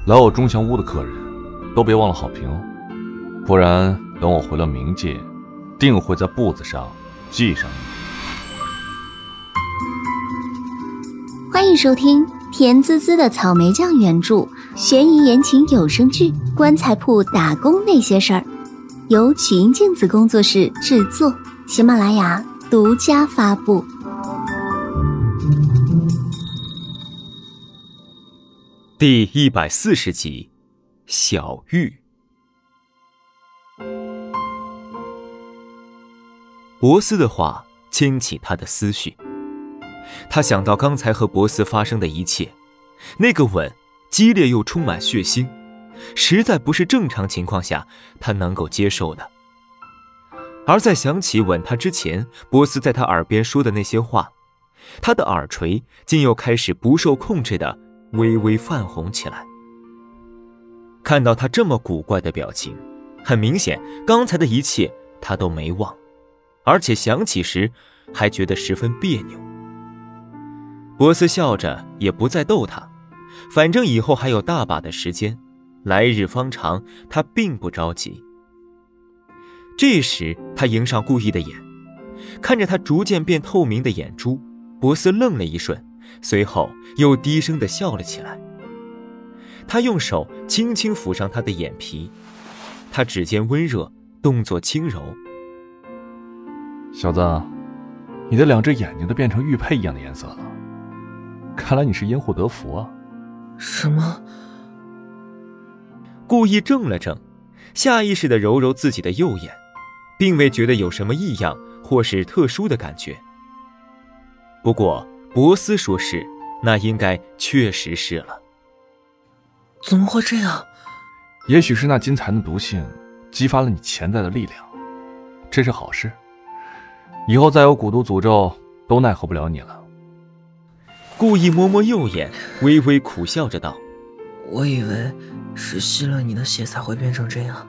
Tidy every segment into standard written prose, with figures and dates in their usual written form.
来我钟祥屋的客人都别忘了好评哦，不然等我回了冥界，定会在簿子上记上你。 欢迎收听甜滋滋的草莓酱原著悬疑言情有声剧《棺材铺打工那些事儿》，由曲音镜子工作室制作，喜马拉雅独家发布。 第140集，小玉。博斯的话牵起他的思绪，他想到刚才和博斯发生的一切，那个吻激烈又充满血腥，实在不是正常情况下他能够接受的。而在想起吻他之前博斯在他耳边说的那些话，他的耳垂竟又开始不受控制的微微泛红起来。看到他这么古怪的表情，很明显刚才的一切他都没忘，而且想起时还觉得十分别扭。博斯笑着也不再逗他，反正以后还有大把的时间，来日方长，他并不着急。这时他迎上顾意的眼，看着他逐渐变透明的眼珠，博斯愣了一瞬，随后又低声地笑了起来。他用手轻轻抚上他的眼皮，他指尖温热，动作轻柔。 小子，你的两只眼睛都变成玉佩一样的颜色了，看来你是因祸得福啊。 什么？ 故意怔了怔，下意识地揉揉自己的右眼，并未觉得有什么异样或是特殊的感觉。不过博斯说是，那应该确实是了。 怎么会这样？ 也许是那金蚕的毒性激发了你潜在的力量，这是好事，以后再有蛊毒诅咒都奈何不了你了。 故意摸摸右眼，微微苦笑着道： 我以为是吸了你的血才会变成这样。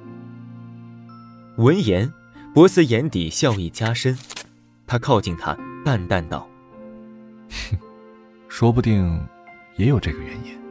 闻言，博斯眼底笑意加深，他靠近他，淡淡道： 说不定也有这个原因。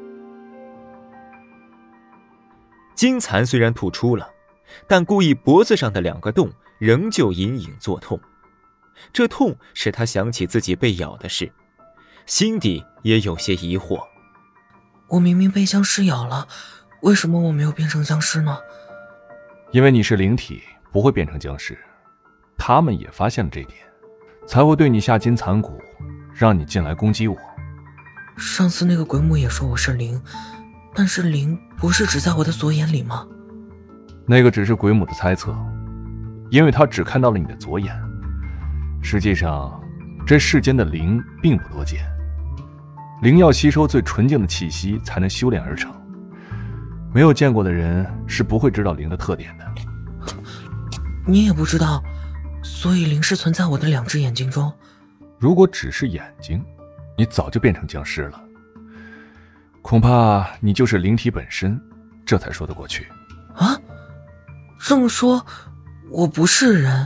金蚕虽然吐出了，但故意脖子上的2个洞仍旧隐隐作痛，这痛使他想起自己被咬的事，心底也有些疑惑。 我明明被僵尸咬了，为什么我没有变成僵尸呢？ 因为你是灵体，不会变成僵尸，他们也发现了这点，才会对你下金蚕蛊，让你进来攻击我。 上次那个鬼母也说我是灵，但是灵不是只在我的左眼里吗？ 那个只是鬼母的猜测，因为他只看到了你的左眼。实际上这世间的灵并不多见，灵要吸收最纯净的气息才能修炼而成，没有见过的人是不会知道灵的特点的。 你也不知道，所以灵是存在我的2只眼睛中。 如果只是眼睛，你早就变成僵尸了，恐怕你就是灵体本身，这才说得过去。 啊？这么说我不是人？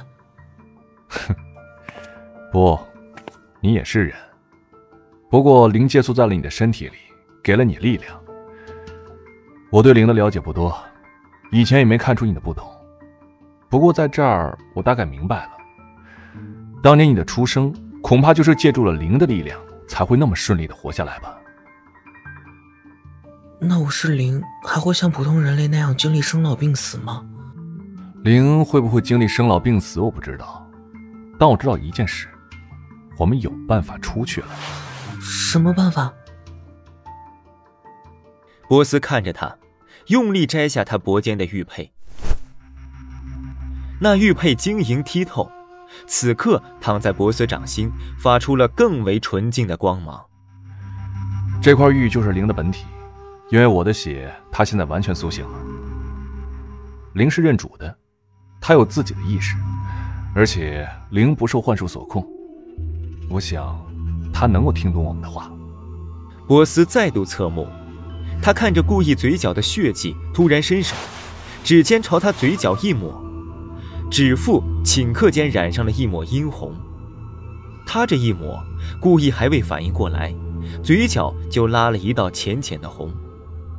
不，你也是人，不过灵借宿在了你的身体里，给了你力量。我对灵的了解不多，以前也没看出你的不同，不过在这儿我大概明白了，当年你的出生恐怕就是借助了灵的力量，才会那么顺利地活下来吧。 那我是灵，还会像普通人类那样经历生老病死吗？ 灵会不会经历生老病死我不知道，但我知道一件事，我们有办法出去了。 什么办法？ 博斯看着他，用力摘下他脖间的玉佩。那玉佩晶莹剔透，此刻躺在博斯掌心，发出了更为纯净的光芒。 这块玉就是灵的本体，因为我的血它现在完全苏醒了。灵是认主的，它有自己的意识，而且灵不受幻术所控，我想它能够听懂我们的话。 博斯再度侧目，他看着故意嘴角的血迹，突然伸手，指尖朝他嘴角一抹，指腹顷刻间染上了一抹殷红。他这一抹，故意还未反应过来，嘴角就拉了一道浅浅的红。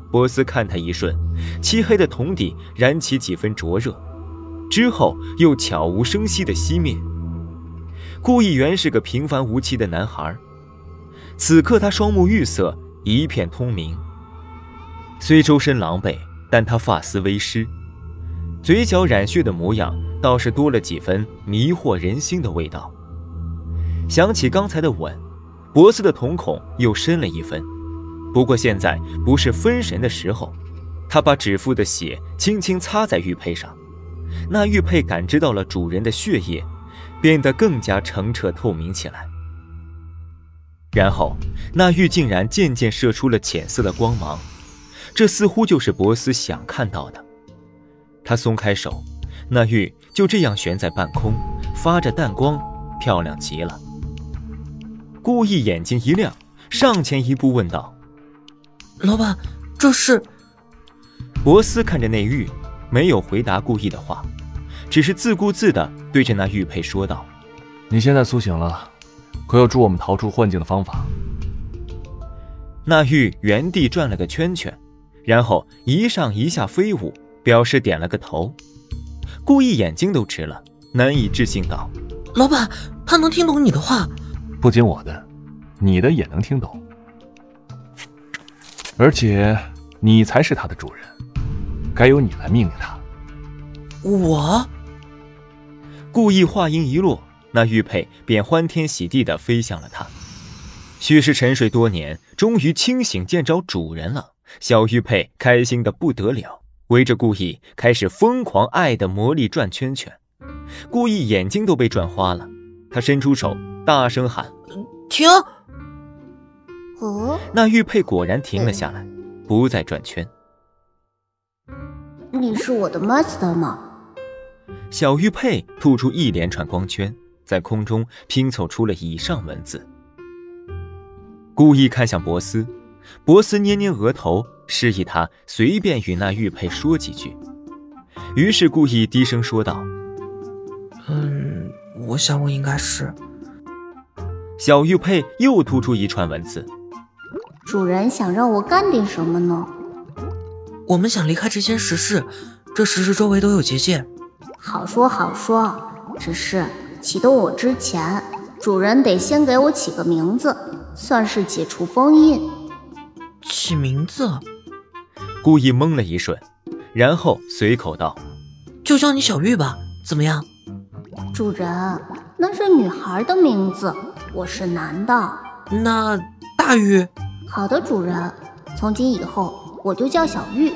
波斯看他一瞬，漆黑的瞳底燃起几分灼热，之后又悄无声息地熄灭。顾逸原是个平凡无奇的男孩，此刻他双目玉色，一片通明，虽周身狼狈，但他发丝微湿，嘴角染血的模样倒是多了几分迷惑人心的味道。想起刚才的吻，博斯的瞳孔又深了一分。不过现在不是分神的时候，他把指腹的血轻轻擦在玉佩上，那玉佩感知到了主人的血液，变得更加澄澈透明起来。然后那玉竟然渐渐射出了浅色的光芒，这似乎就是博斯想看到的。他松开手，那玉就这样悬在半空，发着淡光，漂亮极了。顾逸眼睛一亮，上前一步问道： 老板，这是？ 博斯看着那玉，没有回答顾逸的话，只是自顾自地对着那玉佩说道： 你现在苏醒了，可有助我们逃出幻境的方法？ 那玉原地转了个圈圈，然后一上一下飞舞，表示点了个头。顾逸眼睛都直了，难以置信道： 老板，他能听懂你的话？ 不仅我的，你的也能听懂，而且你才是他的主人，该由你来命令他。 我？ 顾逸话音一落，那玉佩便欢天喜地地飞向了他。许是沉睡多年，终于清醒见着主人了，小玉佩开心得不得了，围着顾逸开始疯狂爱的魔力转圈圈。顾逸眼睛都被转花了，他伸出手大声喊： 停！ 那玉佩果然停了下来，不再转圈。 你是我的 master 吗？ 小玉佩吐出一连串光圈，在空中拼凑出了以上文字。顾逸看向博斯，博斯捏捏额头，示意他随便与那玉佩说几句。于是顾逸低声说道： 我想我应该是。 小玉佩又吐出一串文字： 主人想让我干点什么呢？ 我们想离开这间石室，这石室周围都有结界。 好说好说，只是启动我之前，主人得先给我起个名字，算是解除封印。 起名字？ 顾逸懵了一瞬，然后随口道： 就叫你小玉吧，怎么样？ 主人，那是女孩的名字，我是男的。 那大玉？ 好的，主人，从今以后我就叫小玉。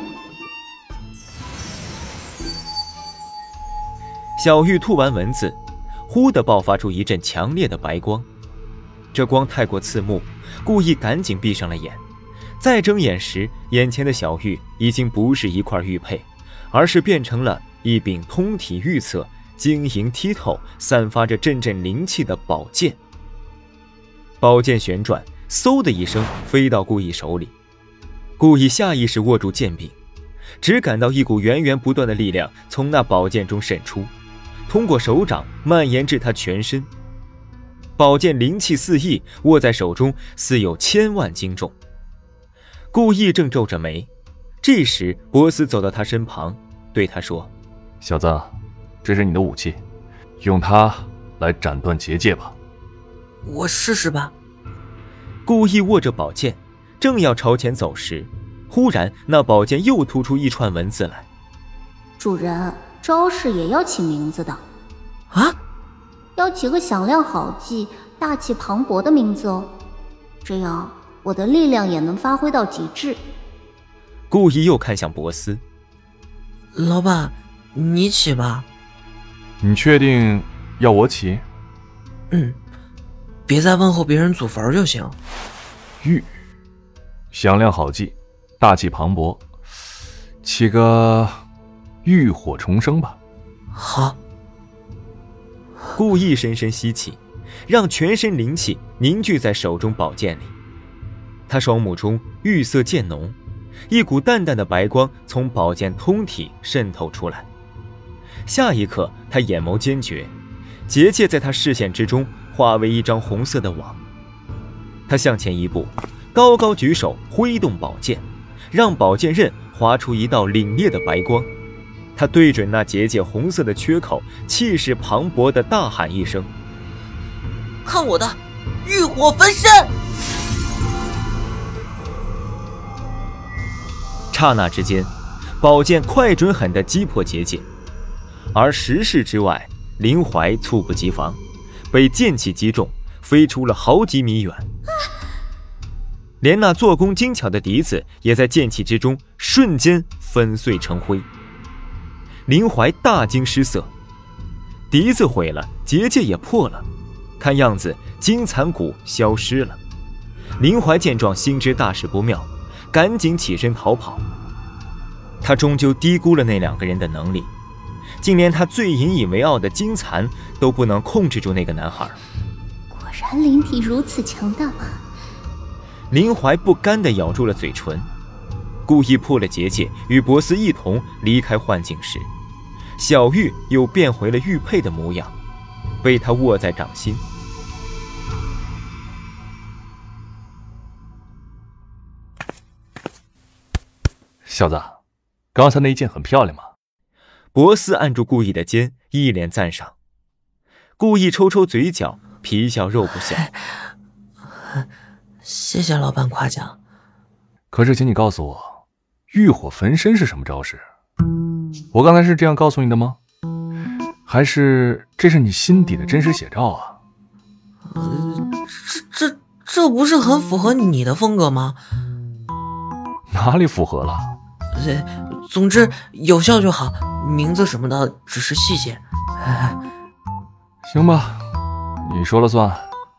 小玉吐完文字，忽地爆发出一阵强烈的白光，这光太过刺目，顾逸赶紧闭上了眼。再睁眼时，眼前的小玉已经不是一块玉佩，而是变成了一柄通体玉色、晶莹剔透、散发着阵阵灵气的宝剑。宝剑旋转，嗖的一声飞到顾逸手里。顾逸下意识握住剑柄，只感到一股源源不断的力量从那宝剑中渗出，通过手掌蔓延至他全身。宝剑灵气四溢，握在手中似有千万斤重。顾逸正皱着眉，这时博斯走到他身旁，对他说： 小子，这是你的武器，用它来斩断结界吧。 我试试吧。 顾逸握着宝剑，正要朝前走时，忽然那宝剑又吐出一串文字来： 主人，招式也要起名字的。 啊？ 要起个响亮好记、大气磅礴的名字哦，这样我的力量也能发挥到极致。 顾逸又看向博斯： 老板，你起吧。 你确定要我起？ 别再问候别人祖坟就行。 玉，响亮好记，大气磅礴，起个浴火重生吧。 好。 顾逸深深吸气，让全身灵气凝聚在手中宝剑里。他双目中玉色渐浓，一股淡淡的白光从宝剑通体渗透出来。下一刻，他眼眸坚决，结界在他视线之中化为一张红色的网。他向前一步，高高举手挥动宝剑， 让宝剑刃划出一道凛冽的白光。他对准那结界红色的缺口，气势磅礴地大喊一声：“ 看我的浴火焚身！” 刹那之间，宝剑快准狠地击破结界，而10世之外，林怀猝不及防，被剑气击中，飞出了好几米远。连那做工精巧的笛子也在剑气之中瞬间粉碎成灰。林怀大惊失色，笛子毁了，结界也破了，看样子金蚕蛊消失了。林怀见状，心知大事不妙，赶紧起身逃跑。他终究低估了那2个人的能力，竟连他最引以为傲的金蚕都不能控制住那个男孩。 果然灵体如此强大吗？ 林怀不甘地咬住了嘴唇，故意破了结界，与博斯一同离开幻境时，小玉又变回了玉佩的模样，被他握在掌心。 小子，刚才那一剑很漂亮吗？ 博斯按住顾意的肩，一脸赞赏。顾意抽抽嘴角，皮笑肉不笑。 谢谢老板夸奖。 可是请你告诉我，浴火焚身是什么招式？我刚才是这样告诉你的吗？还是这是你心底的真实写照啊？ 这不是很符合你的风格吗？ 哪里符合了？ 总之有效就好，名字什么的只是细节。 行吧，你说了算。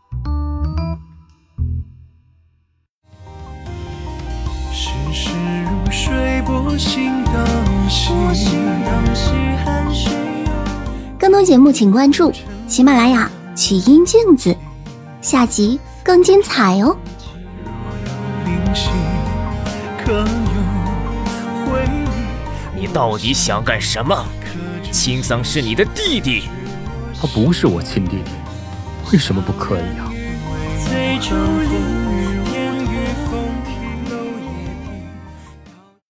世事如水，波心荡兮，寒水。 更多节目请关注喜马拉雅曲音镜子，下集更精彩哦。 你到底想干什么？青桑是你的弟弟。 他不是我亲弟弟，为什么不可以啊？ 最初